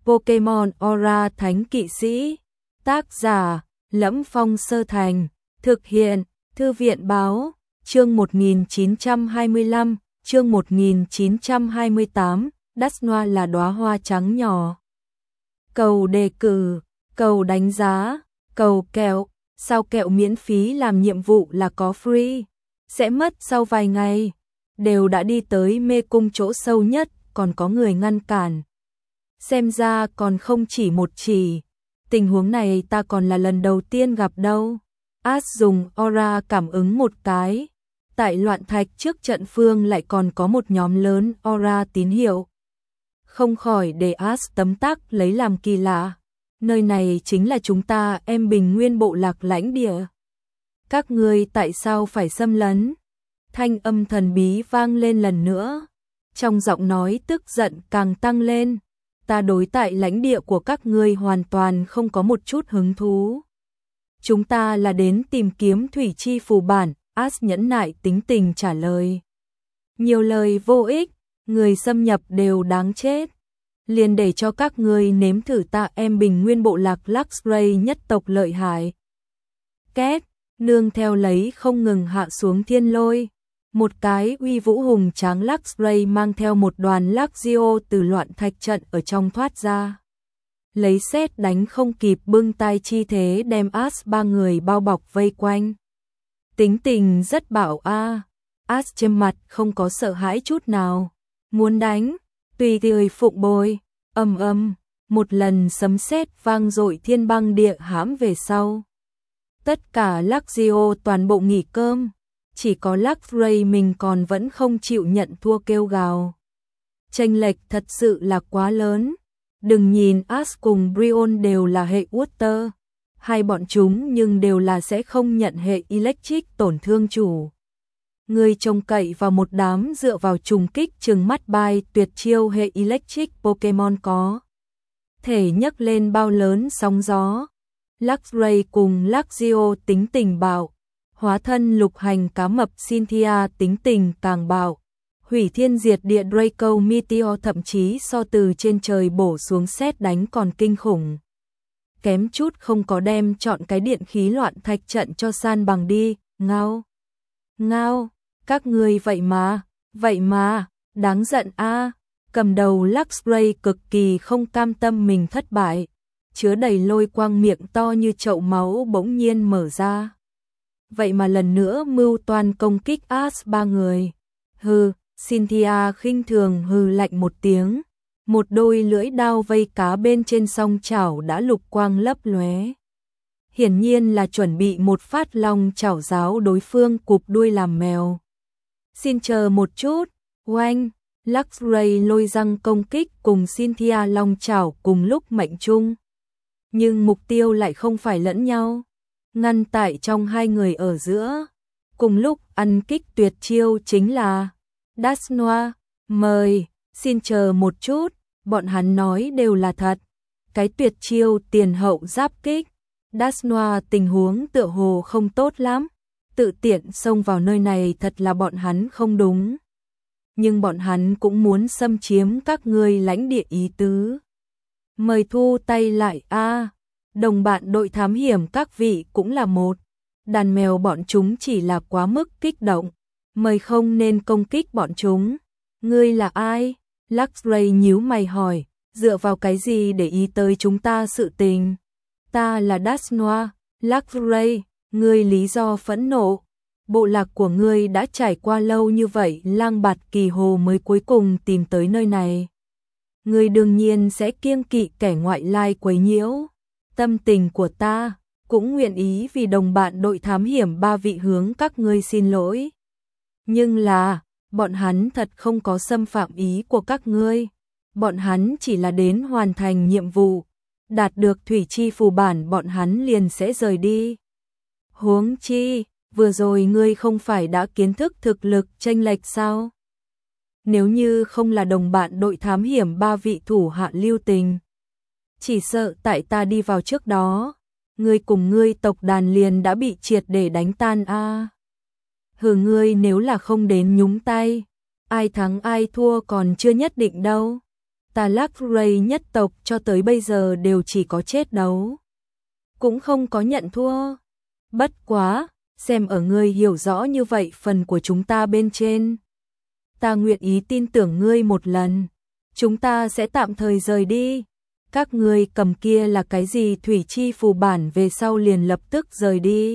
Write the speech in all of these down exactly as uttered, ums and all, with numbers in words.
Pokemon Aura Thánh Kỵ Sĩ. Tác giả: Lẫm Phong Sơ Thành. Thực hiện: Thư viện báo. Chương một nghìn chín trăm hai mươi lăm, chương một nghìn chín trăm hai mươi tám, Dusknoir là đóa hoa trắng nhỏ. Cầu đề cử, cầu đánh giá, cầu kẹo, sao kẹo miễn phí làm nhiệm vụ là có free, sẽ mất sau vài ngày. Đều đã đi tới mê cung chỗ sâu nhất, còn có người ngăn cản. Xem ra còn không chỉ một chỉ, tình huống này ta còn là lần đầu tiên gặp đâu. Ash dùng aura cảm ứng một cái. Tại loạn thạch trước trận phương lại còn có một nhóm lớn aura tín hiệu. Không khỏi để Ash tấm tắc lấy làm kỳ lạ. Nơi này chính là chúng ta em bình nguyên bộ lạc lãnh địa. Các ngươi tại sao phải xâm lấn? Thanh âm thần bí vang lên lần nữa. Trong giọng nói tức giận càng tăng lên. Ta đối tại lãnh địa của các ngươi hoàn toàn không có một chút hứng thú. Chúng ta là đến tìm kiếm thủy chi phù bản. Ash nhẫn nại tính tình trả lời. Nhiều lời vô ích, người xâm nhập đều đáng chết. Liền để cho các ngươi nếm thử ta em bình nguyên bộ lạc Luxray nhất tộc lợi hại. Két, nương theo lấy không ngừng hạ xuống thiên lôi. Một cái uy vũ hùng tráng Luxray mang theo một đoàn Luxio từ loạn thạch trận ở trong thoát ra. Lấy sét đánh không kịp bưng tay chi thế đem Ash ba người bao bọc vây quanh. Tính tình rất bạo a. Ash trên mặt không có sợ hãi chút nào. Muốn đánh, tùy tươi phụng bồi. Ầm ầm, một lần sấm sét vang dội thiên băng địa hãm về sau. Tất cả Luxio toàn bộ nghỉ cơm. Chỉ có Luxray mình còn vẫn không chịu nhận thua kêu gào. Chênh lệch thật sự là quá lớn. Đừng nhìn Ash cùng Brion đều là hệ Water. Hai bọn chúng nhưng đều là sẽ không nhận hệ Electric tổn thương chủ. Người trông cậy vào một đám dựa vào trùng kích trừng mắt bay tuyệt chiêu hệ Electric Pokemon có thể nhấc lên bao lớn sóng gió. Luxray cùng Luxio tính tình bạo. Hóa thân lục hành cá mập Cynthia tính tình càng bạo. Hủy thiên diệt địa Draco Meteor thậm chí so từ trên trời bổ xuống sét đánh còn kinh khủng. Kém chút không có đem chọn cái điện khí loạn thạch trận cho san bằng đi. Ngao, ngao, các ngươi vậy mà, vậy mà, đáng giận a. Cầm đầu Luxray cực kỳ không cam tâm mình thất bại. Chứa đầy lôi quang miệng to như chậu máu bỗng nhiên mở ra. Vậy mà lần nữa mưu toan công kích Ash ba người. Hừ, Cynthia khinh thường hừ lạnh một tiếng. Một đôi lưỡi đao vây cá bên trên song chảo đã lục quang lấp lóe. Hiển nhiên là chuẩn bị một phát long chảo giáo đối phương cụp đuôi làm mèo. Xin chờ một chút, oanh, Luxray lôi răng công kích cùng Cynthia long chảo cùng lúc mệnh chung. Nhưng mục tiêu lại không phải lẫn nhau. Ngăn tại trong hai người ở giữa. Cùng lúc ăn kích tuyệt chiêu chính là Dusknoir. Mời, xin chờ một chút, bọn hắn nói đều là thật. Cái tuyệt chiêu tiền hậu giáp kích. Dusknoir tình huống tựa hồ không tốt lắm. Tự tiện xông vào nơi này thật là bọn hắn không đúng. Nhưng bọn hắn cũng muốn xâm chiếm các ngươi lãnh địa ý tứ. Mời thu tay lại a. Đồng bạn đội thám hiểm các vị cũng là một. Đàn mèo bọn chúng chỉ là quá mức kích động. Mời không nên công kích bọn chúng. Ngươi là ai? Luxray nhíu mày hỏi. Dựa vào cái gì để ý tới chúng ta sự tình? Ta là Dusknoir. Luxray, ngươi lý do phẫn nộ. Bộ lạc của ngươi đã trải qua lâu như vậy lang bạt kỳ hồ mới cuối cùng tìm tới nơi này. Ngươi đương nhiên sẽ kiêng kỵ kẻ ngoại lai quấy nhiễu. Tâm tình của ta cũng nguyện ý vì đồng bạn đội thám hiểm ba vị hướng các ngươi xin lỗi. Nhưng là, bọn hắn thật không có xâm phạm ý của các ngươi. Bọn hắn chỉ là đến hoàn thành nhiệm vụ. Đạt được thủy chi phù bản bọn hắn liền sẽ rời đi. Huống chi, vừa rồi ngươi không phải đã kiến thức thực lực chênh lệch sao? Nếu như không là đồng bạn đội thám hiểm ba vị thủ hạ lưu tình. Chỉ sợ tại ta đi vào trước đó, ngươi cùng ngươi tộc đàn liền đã bị triệt để đánh tan a. À. Hừ, ngươi nếu là không đến nhúng tay, ai thắng ai thua còn chưa nhất định đâu. Ta Luxray nhất tộc cho tới bây giờ đều chỉ có chết đấu, cũng không có nhận thua. Bất quá, xem ở ngươi hiểu rõ như vậy phần của chúng ta bên trên, ta nguyện ý tin tưởng ngươi một lần. Chúng ta sẽ tạm thời rời đi. Các ngươi cầm kia là cái gì thủy chi phù bản về sau liền lập tức rời đi.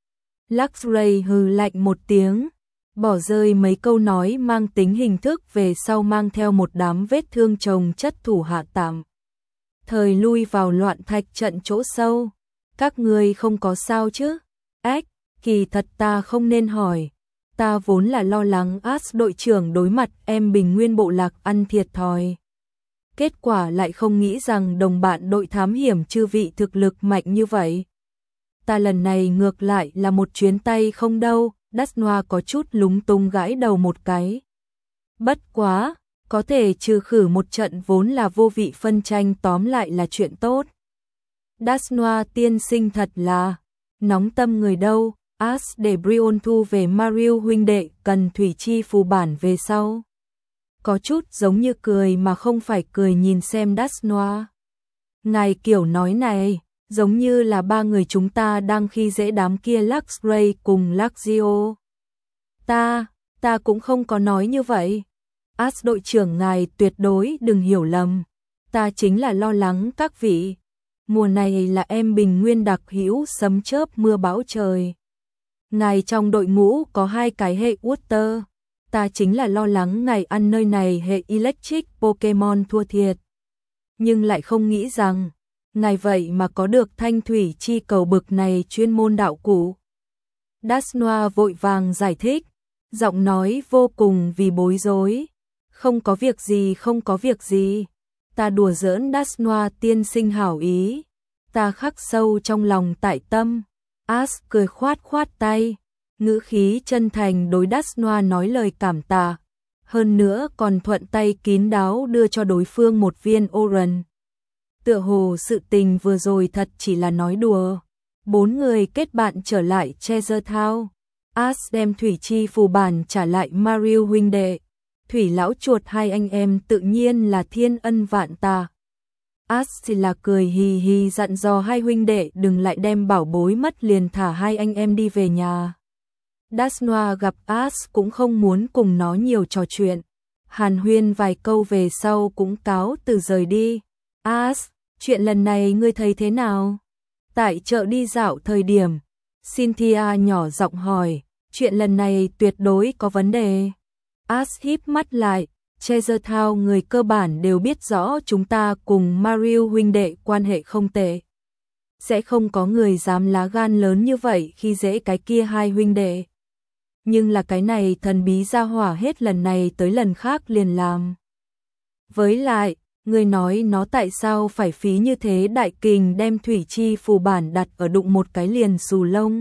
Luxray hừ lạnh một tiếng, bỏ rơi mấy câu nói mang tính hình thức về sau mang theo một đám vết thương chồng chất thủ hạ tạm thời lui vào loạn thạch trận chỗ sâu. Các ngươi không có sao chứ? Ách, kỳ thật ta không nên hỏi. Ta vốn là lo lắng As đội trưởng đối mặt em Bình Nguyên bộ lạc ăn thiệt thòi. Kết quả lại không nghĩ rằng đồng bạn đội thám hiểm chư vị thực lực mạnh như vậy. Ta lần này ngược lại là một chuyến tay không đâu. Dasnoa có chút lúng túng gãi đầu một cái. Bất quá, có thể trừ khử một trận vốn là vô vị phân tranh tóm lại là chuyện tốt. Dasnoa tiên sinh thật là nóng tâm người đâu. As để Brion thu về Mario huynh đệ cần thủy chi phù bản về sau. Có chút giống như cười mà không phải cười nhìn xem Dasnoa. Ngài kiểu nói này, giống như là ba người chúng ta đang khi dễ đám kia Luxray cùng Luxio. Ta, ta cũng không có nói như vậy. As đội trưởng ngài tuyệt đối đừng hiểu lầm. Ta chính là lo lắng các vị. Mùa này là em Bình Nguyên đặc hữu sấm chớp mưa bão trời. Ngài trong đội ngũ có hai cái hệ Water. Ta chính là lo lắng ngài ăn nơi này hệ Electric Pokemon thua thiệt. Nhưng lại không nghĩ rằng ngài vậy mà có được thanh thủy chi cầu bực này chuyên môn đạo cụ. Dasnoa vội vàng giải thích, giọng nói vô cùng vì bối rối. Không có việc gì, không có việc gì. Ta đùa giỡn Dasnoa tiên sinh hảo ý. Ta khắc sâu trong lòng tại tâm. As cười khoát khoát tay, ngữ khí chân thành đối Dasnoa nói lời cảm tạ. Hơn nữa còn thuận tay kín đáo đưa cho đối phương một viên Oran. Tựa hồ sự tình vừa rồi thật chỉ là nói đùa. Bốn người kết bạn trở lại Treasure Town. As đem thủy chi phù bản trả lại Mario huynh đệ. Thủy lão chuột hai anh em tự nhiên là thiên ân vạn tạ. As thì là cười hì hì dặn dò hai huynh đệ đừng lại đem bảo bối mất liền thả hai anh em đi về nhà. Dasnoa gặp As cũng không muốn cùng nó nhiều trò chuyện. Hàn huyên vài câu về sau cũng cáo từ rời đi. As, chuyện lần này ngươi thấy thế nào? Tại chợ đi dạo thời điểm, Cynthia nhỏ giọng hỏi, chuyện lần này tuyệt đối có vấn đề. As híp mắt lại, Treasure Town người cơ bản đều biết rõ chúng ta cùng Mario huynh đệ quan hệ không tệ. Sẽ không có người dám lá gan lớn như vậy khi dễ cái kia hai huynh đệ. Nhưng là cái này thần bí ra hỏa hết lần này tới lần khác liền làm. Với lại, người nói nó tại sao phải phí như thế đại kình đem thủy chi phù bản đặt ở đụng một cái liền xù lông.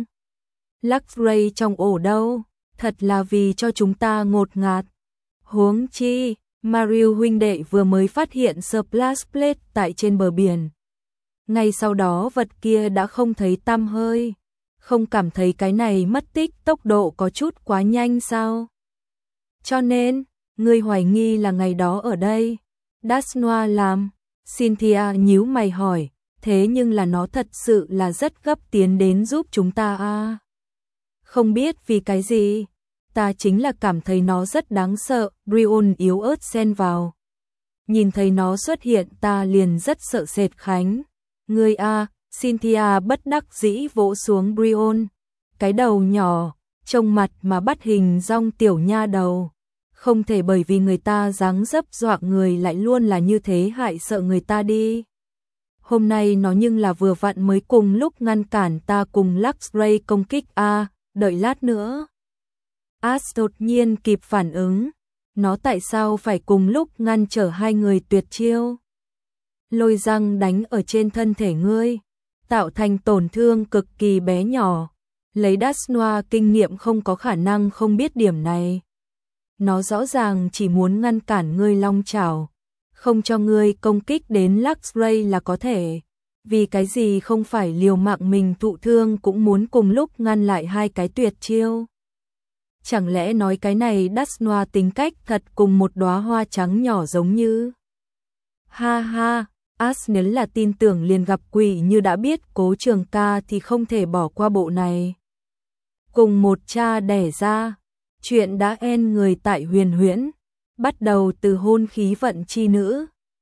Luxray trong ổ đâu, thật là vì cho chúng ta ngột ngạt. Huống chi, Mario huynh đệ vừa mới phát hiện Splash Plate tại trên bờ biển. Ngay sau đó vật kia đã không thấy tăm hơi. Không cảm thấy cái này mất tích tốc độ có chút quá nhanh sao? Cho nên, ngươi hoài nghi là ngày đó ở đây. Dasnoa làm. Cynthia nhíu mày hỏi, thế nhưng là nó thật sự là rất gấp tiến đến giúp chúng ta à? Không biết vì cái gì. Ta chính là cảm thấy nó rất đáng sợ. Brion yếu ớt xen vào. Nhìn thấy nó xuất hiện ta liền rất sợ sệt Khánh. Ngươi a, Cynthia bất đắc dĩ vỗ xuống Brion. Cái đầu nhỏ, trông mặt mà bắt hình dong tiểu nha đầu. Không thể bởi vì người ta dáng dấp dọa người lại luôn là như thế hại sợ người ta đi. Hôm nay nó nhưng là vừa vặn mới cùng lúc ngăn cản ta cùng Luxray công kích a, đợi lát nữa. As đột nhiên kịp phản ứng, nó tại sao phải cùng lúc ngăn trở hai người tuyệt chiêu? Lôi răng đánh ở trên thân thể ngươi, tạo thành tổn thương cực kỳ bé nhỏ. Lấy Dasnoa kinh nghiệm không có khả năng không biết điểm này. Nó rõ ràng chỉ muốn ngăn cản ngươi long chảo, không cho ngươi công kích đến Luxray là có thể. Vì cái gì không phải liều mạng mình thụ thương cũng muốn cùng lúc ngăn lại hai cái tuyệt chiêu? Chẳng lẽ nói cái này Dasnoa tính cách thật cùng một đóa hoa trắng nhỏ giống như Ha ha, As nếu là tin tưởng liền gặp quỷ, như đã biết Cố Trường Ca thì không thể bỏ qua bộ này. Cùng một cha đẻ ra, chuyện đã en người tại Huyền Huyễn, bắt đầu từ hôn khí vận chi nữ.